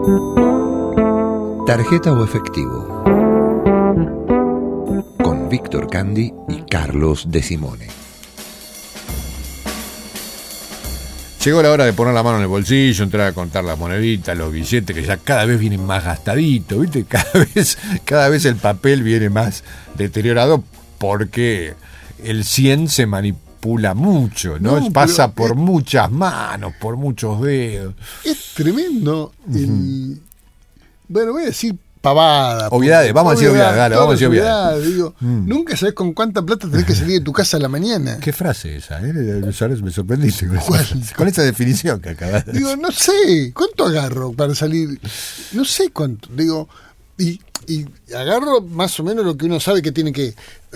Tarjeta o efectivo, con Víctor Candy y Carlos De Simone. Llegó la hora de poner la mano en el bolsillo, entrar a contar las moneditas, los billetes, que ya cada vez vienen más gastaditos, ¿viste? Cada vez el papel viene más deteriorado porque el 100 se manipula mucho, ¿no? Pasa por muchas manos, por muchos dedos. Es tremendo. Bueno, voy a decir pavada. Obviedades, vamos a decir obviedades, dale, vamos a decir obviedades. Digo, nunca sabes con cuánta plata tenés que salir de tu casa a la mañana. ¿Qué frase esa? Me sorprendiste con esa definición que acabas de decir. Digo, no sé, ¿cuánto agarro para salir? No sé cuánto. Digo, y agarro más o menos lo que uno sabe que tiene que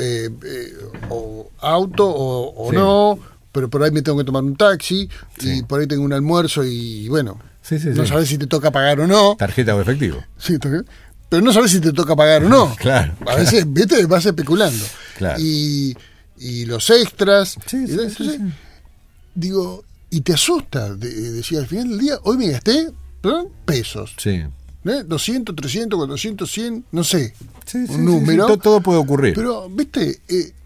o auto o sí. No, pero por ahí me tengo que tomar un taxi y por ahí tengo un almuerzo y bueno, no sabes si te toca pagar o no. ¿Tarjeta o efectivo? Sí, pero no sabes si te toca pagar o no. Claro. A veces, viste, vas especulando. Claro. Y los extras. Sí. Digo, y te asusta. Decía, al final del día, hoy me gasté pesos. Sí. 200, 300, 400, 100, no sé. Un número. Sí. Todo puede ocurrir. Pero, viste,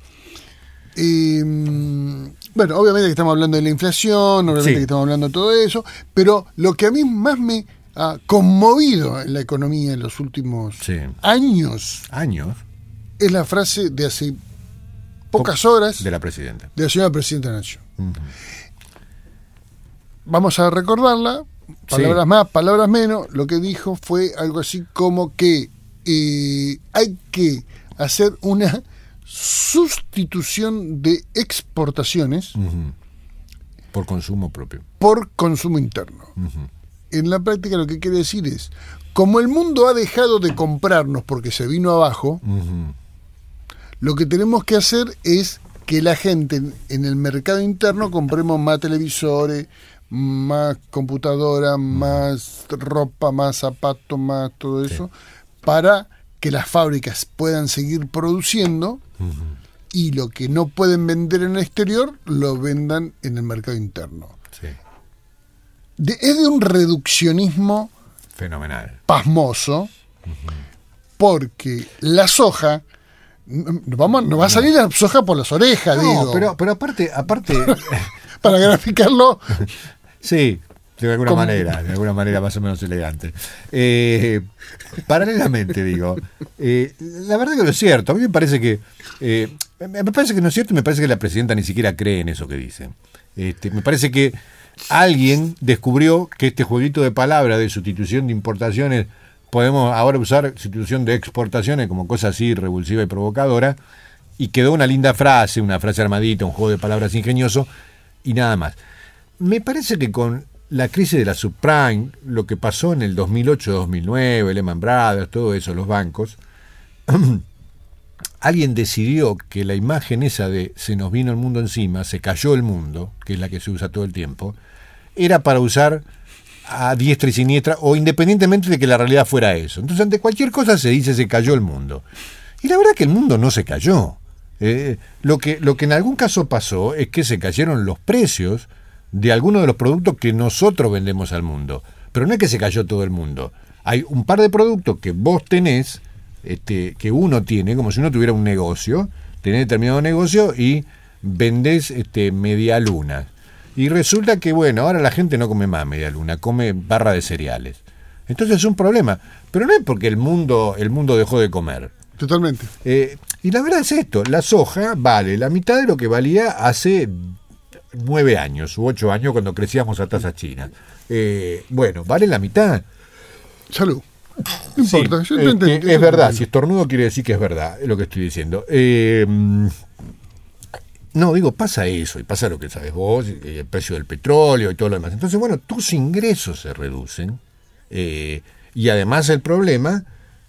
bueno, obviamente que estamos hablando de la inflación, obviamente que estamos hablando de todo eso, pero lo que a mí más me ha conmovido en la economía en los últimos años es la frase de hace pocas horas de la presidenta, de la señora presidenta de la Nación. Vamos a recordarla, palabras más, palabras menos. Lo que dijo fue algo así como que hay que hacer una sustitución de exportaciones por consumo propio, por consumo interno. En la práctica lo que quiere decir es, como el mundo ha dejado de comprarnos porque se vino abajo, lo que tenemos que hacer es que la gente en el mercado interno compremos más televisores, más computadora, más ropa, más zapatos, más todo eso, para que las fábricas puedan seguir produciendo y lo que no pueden vender en el exterior lo vendan en el mercado interno. Es de un reduccionismo fenomenal, pasmoso, porque la soja no va a salir la soja por las orejas, digo. Pero aparte para graficarlo. Sí, de alguna manera más o menos elegante. Paralelamente, digo, la verdad que no es cierto. A mí me parece que no es cierto y me parece que la presidenta ni siquiera cree en eso que dice. Me parece que alguien descubrió que este jueguito de palabras de sustitución de importaciones, podemos ahora usar sustitución de exportaciones como cosa así revulsiva y provocadora, y quedó una linda frase, una frase armadita, un juego de palabras ingenioso y nada más. Me parece que con la crisis de la subprime, lo que pasó en el 2008-2009, Lehman Brothers, todo eso, los bancos, alguien decidió que la imagen esa de se nos vino el mundo encima, se cayó el mundo, que es la que se usa todo el tiempo, era para usar a diestra y siniestra, o independientemente de que la realidad fuera eso. Entonces, ante cualquier cosa se dice se cayó el mundo. Y la verdad que el mundo no se cayó. Lo que en algún caso pasó es que se cayeron los precios de algunos de los productos que nosotros vendemos al mundo. Pero no es que se cayó todo el mundo. Hay un par de productos que vos tenés, que uno tiene, como si uno tuviera un negocio, tenés determinado negocio y vendés media luna. Y resulta que, bueno, ahora la gente no come más media luna, come barra de cereales. Entonces es un problema. Pero no es porque el mundo dejó de comer. Totalmente. Y la verdad es esto, la soja vale la mitad de lo que valía hace 9 años u 8 años cuando crecíamos a tasas chinas. Bueno, vale la mitad. Salud. No importa, yo te entendí. Es verdad, si estornudo quiere decir que es verdad, es lo que estoy diciendo. No, digo, pasa eso, y pasa lo que sabes vos, el precio del petróleo y todo lo demás. Entonces, bueno, tus ingresos se reducen, y además el problema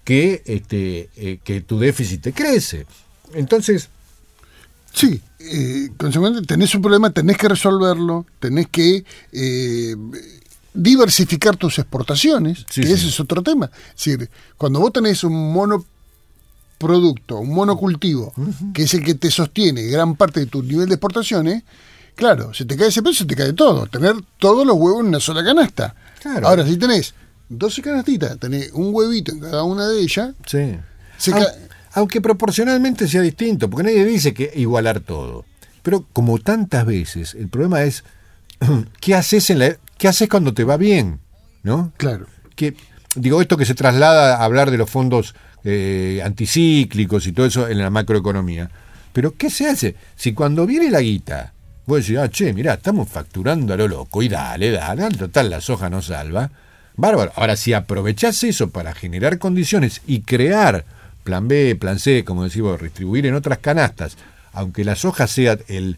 que tu déficit te crece. Entonces... Sí, consecuentemente tenés un problema, tenés que resolverlo, tenés que diversificar tus exportaciones, ese es otro tema. Es decir, cuando vos tenés un monoproducto, un monocultivo, que es el que te sostiene gran parte de tu nivel de exportaciones, claro, se te cae ese precio, se te cae todo. Tener todos los huevos en una sola canasta. Claro. Ahora, si tenés 12 canastitas, tenés un huevito en cada una de ellas. Sí. Aunque proporcionalmente sea distinto, porque nadie dice que igualar todo. Pero como tantas veces, el problema es ¿qué haces cuando te va bien? ¿No? Claro. Esto que se traslada a hablar de los fondos anticíclicos y todo eso en la macroeconomía. Pero ¿qué se hace? Si cuando viene la guita, vos decís, mirá, estamos facturando a lo loco, y dale, total, la soja no salva. Bárbaro. Ahora, si aprovechás eso para generar condiciones y crear plan B, plan C, como decimos, distribuir en otras canastas, aunque la soja sea el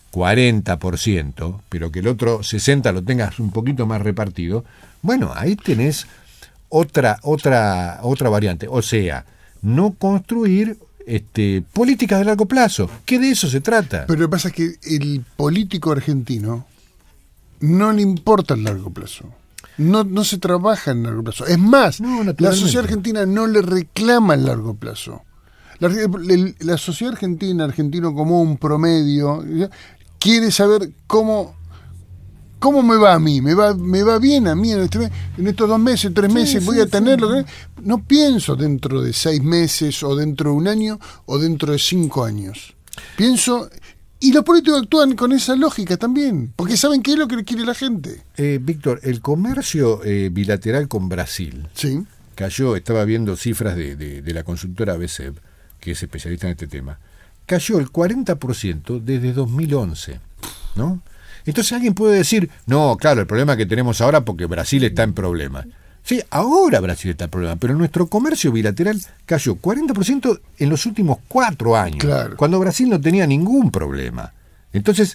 40%, pero que el otro 60% lo tengas un poquito más repartido, bueno, ahí tenés otra variante. O sea, no construir políticas de largo plazo, que de eso se trata. Pero lo que pasa es que el político argentino no le importa el largo plazo. No se trabaja en largo plazo. Es más, la sociedad argentina no le reclama el largo plazo. La sociedad argentina, argentino común, promedio, quiere saber cómo me va a mí. Me va bien a mí en estos 2 meses, 3 meses, voy a tenerlo. No pienso dentro de 6 meses, o dentro de 1 año, o dentro de 5 años. Pienso... Y los políticos actúan con esa lógica también, porque saben qué es lo que quiere la gente. Víctor, el comercio bilateral con Brasil cayó, estaba viendo cifras de la consultora BCEP, que es especialista en este tema, cayó el 40% desde 2011, ¿no? Entonces alguien puede decir, no, claro, el problema que tenemos ahora porque Brasil está en problemas. Sí, ahora Brasil está en problemas, pero nuestro comercio bilateral cayó 40% en los últimos 4 años, claro, cuando Brasil no tenía ningún problema. Entonces,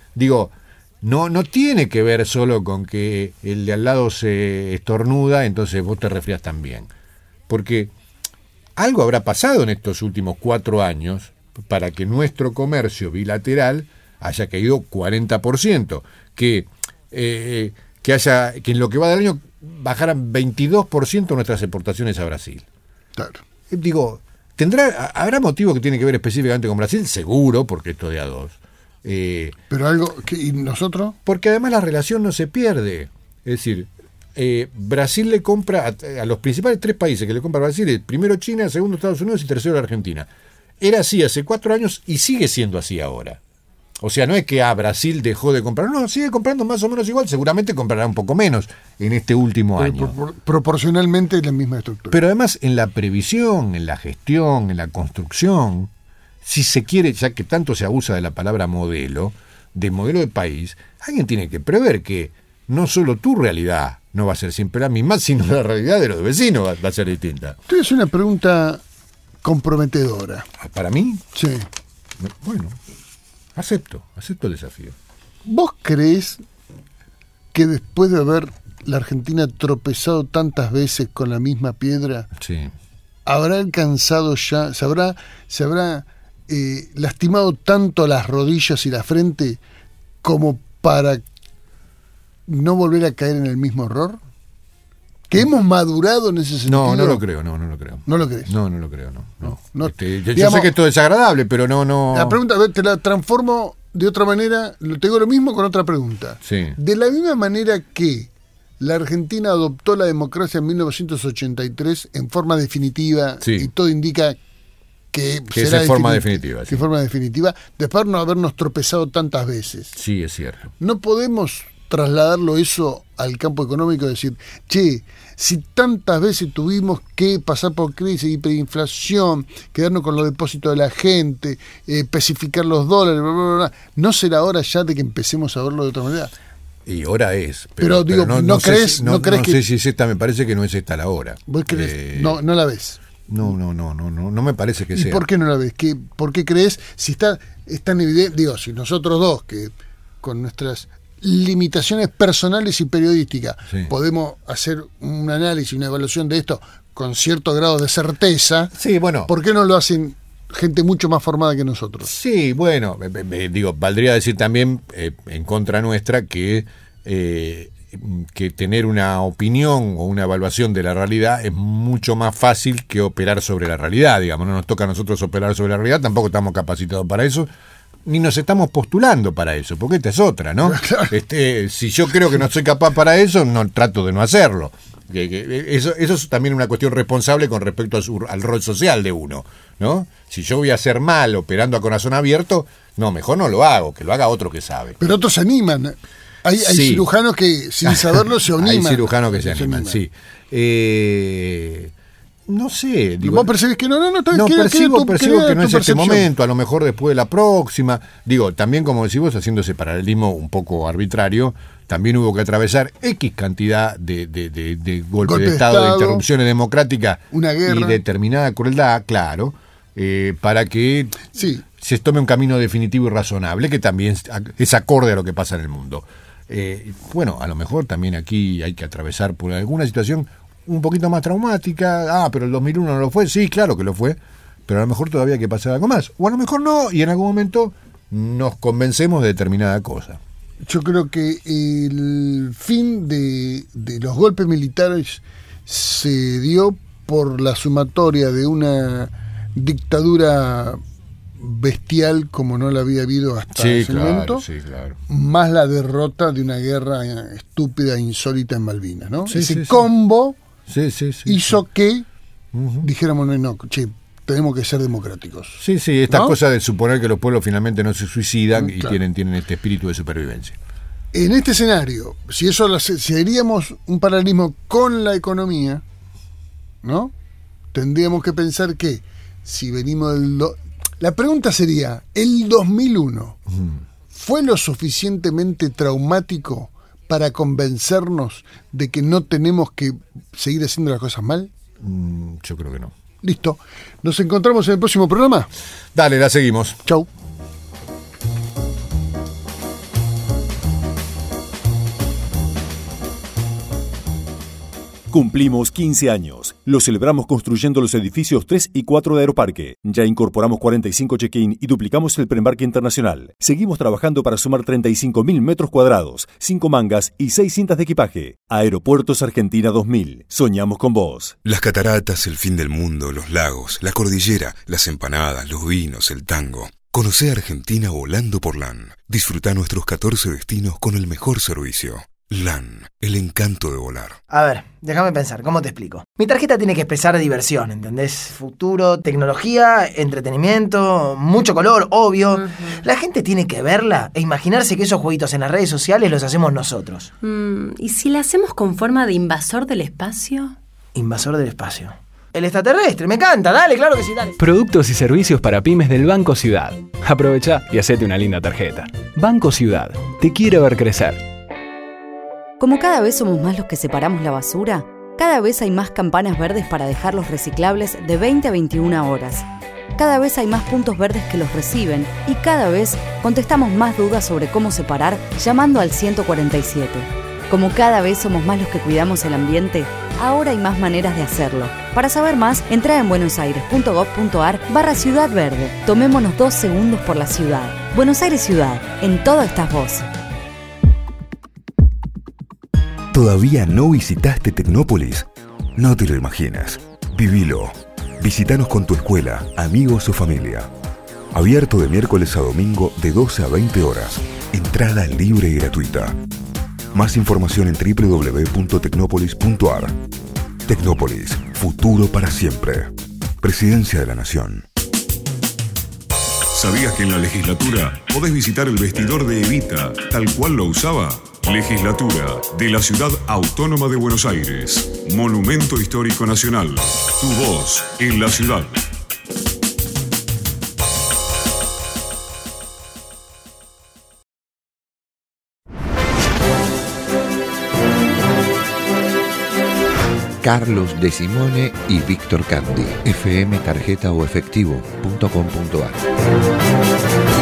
no tiene que ver solo con que el de al lado se estornuda, entonces vos te resfriás también. Porque algo habrá pasado en estos últimos 4 años para que nuestro comercio bilateral haya caído 40%, que en lo que va del año bajaran 22% nuestras exportaciones a Brasil. Claro. ¿Habrá motivo que tiene que ver específicamente con Brasil? Seguro, porque esto de a dos. Pero algo, ¿y nosotros? Porque además la relación no se pierde. Es decir, Brasil le compra a los principales 3 países que le compra a Brasil, primero China, segundo Estados Unidos y tercero la Argentina. Era así hace 4 años y sigue siendo así ahora. O sea, no es que Brasil dejó de comprar, no, sigue comprando más o menos igual, seguramente comprará un poco menos en este último año. Proporcionalmente la misma estructura. Pero además en la previsión, en la gestión, en la construcción, si se quiere, ya que tanto se abusa de la palabra modelo de país, alguien tiene que prever que no solo tu realidad no va a ser siempre la misma, sino la realidad de los vecinos va a ser distinta. Te es una pregunta comprometedora. ¿Para mí? Sí. Bueno, acepto el desafío. ¿Vos creés que después de haber la Argentina tropezado tantas veces con la misma piedra, sí, habrá alcanzado ya, se habrá lastimado tanto las rodillas y la frente como para no volver a caer en el mismo error? ¿Que hemos madurado en ese sentido? No lo creo, no lo creo. ¿No lo crees? No lo creo, no. Yo sé que esto es desagradable, pero no. La pregunta, te la transformo de otra manera, te digo lo mismo con otra pregunta. Sí. De la misma manera que la Argentina adoptó la democracia en 1983 en forma definitiva, sí, y todo indica que será en forma definitiva. En forma definitiva, después de no habernos tropezado tantas veces. Sí, es cierto. No podemos trasladarlo eso al campo económico y decir, si tantas veces tuvimos que pasar por crisis, hiperinflación, quedarnos con los depósitos de la gente, especificar los dólares, bla, bla, bla, ¿no será hora ya de que empecemos a verlo de otra manera? Y hora es. Pero digo, ¿no crees que... sé si es esta, me parece que no es esta la hora. ¿Vos crees? No la ves. No me parece que sea. ¿Y por qué no la ves? ¿Por qué crees? Si está tan evidente, digo, si nosotros dos, que con nuestras limitaciones personales y periodísticas, sí, podemos hacer un análisis, una evaluación de esto con cierto grado de certeza, sí, bueno, ¿por qué no lo hacen gente mucho más formada que nosotros? Sí, bueno, valdría decir también en contra nuestra que tener una opinión o una evaluación de la realidad es mucho más fácil que operar sobre la realidad, digamos. No nos toca a nosotros operar sobre la realidad, tampoco estamos capacitados para eso, ni nos estamos postulando para eso, porque esta es otra, ¿no? Claro. Si yo creo que no soy capaz para eso, no trato de no hacerlo. Eso es también una cuestión responsable con respecto al rol social de uno, ¿no? Si yo voy a hacer mal operando a corazón abierto, no, mejor no lo hago, que lo haga otro que sabe. Pero otros se animan. Hay Sí. cirujanos que sin saberlo se animan. Hay cirujanos que se animan, sí. No sé. Digo, Vos percibís que no, percibo que no es este percepción. momento, a lo mejor después de la próxima. Digo, también como decís vos, haciendo ese paralelismo un poco arbitrario, también hubo que atravesar X cantidad de golpes de Estado, de interrupciones democráticas una guerra. y determinada crueldad, claro, para que se tome un camino definitivo y razonable, que también es acorde a lo que pasa en el mundo. Bueno, a lo mejor también aquí hay que atravesar por alguna situación un poquito más traumática. Pero el 2001 no lo fue. Sí, claro que lo fue, pero a lo mejor todavía hay que pasar algo más, o a lo mejor no, y en algún momento nos convencemos de determinada cosa. Yo creo que el fin de los golpes militares se dio por la sumatoria de una dictadura bestial como no la había habido hasta ese momento, más la derrota de una guerra estúpida e insólita en Malvinas, ¿no? Ese combo hizo que dijéramos, tenemos que ser democráticos. Esta cosa de suponer que los pueblos finalmente no se suicidan y tienen este espíritu de supervivencia. En este escenario, si haríamos un paralelismo con la economía, ¿no? Tendríamos que pensar que si venimos la pregunta sería, ¿el 2001 fue lo suficientemente traumático para convencernos de que no tenemos que seguir haciendo las cosas mal? Yo creo que no. Listo. ¿Nos encontramos en el próximo programa? Dale, la seguimos. Chau. Cumplimos 15 años. Lo celebramos construyendo los edificios 3 y 4 de Aeroparque. Ya incorporamos 45 check-in y duplicamos el preembarque internacional. Seguimos trabajando para sumar 35.000 metros cuadrados, 5 mangas y 6 cintas de equipaje. Aeropuertos Argentina 2000. Soñamos con vos. Las cataratas, el fin del mundo, los lagos, la cordillera, las empanadas, los vinos, el tango. Conocé Argentina volando por LAN. Disfruta nuestros 14 destinos con el mejor servicio. LAN, el encanto de volar. A ver, déjame pensar, ¿cómo te explico? Mi tarjeta tiene que expresar diversión, ¿entendés? Futuro, tecnología, entretenimiento, mucho color, obvio. La gente tiene que verla e imaginarse que esos jueguitos en las redes sociales los hacemos nosotros. ¿Y si la hacemos con forma de invasor del espacio? Invasor del espacio. El extraterrestre, me encanta, dale, claro que sí, dale. Productos y servicios para pymes del Banco Ciudad. Aprovecha y hacete una linda tarjeta. Banco Ciudad, te quiere ver crecer. Como cada vez somos más los que separamos la basura, cada vez hay más campanas verdes para dejar los reciclables de 20 a 21 horas. Cada vez hay más puntos verdes que los reciben y cada vez contestamos más dudas sobre cómo separar llamando al 147. Como cada vez somos más los que cuidamos el ambiente, ahora hay más maneras de hacerlo. Para saber más, entra en buenosaires.gov.ar/Ciudad Verde. Tomémonos 2 segundos por la ciudad. Buenos Aires Ciudad, en todo estás vos. ¿Todavía no visitaste Tecnópolis? No te lo imaginas. Vivilo. Visítanos con tu escuela, amigos o familia. Abierto de miércoles a domingo de 12 a 20 horas. Entrada libre y gratuita. Más información en www.tecnopolis.ar. Tecnópolis, futuro para siempre. Presidencia de la Nación. ¿Sabías que en la legislatura podés visitar el vestidor de Evita, tal cual lo usaba? Legislatura de la Ciudad Autónoma de Buenos Aires. Monumento Histórico Nacional. Tu voz en la ciudad. Carlos De Simone y Víctor Candy. FM, tarjeta o efectivo.com.ar.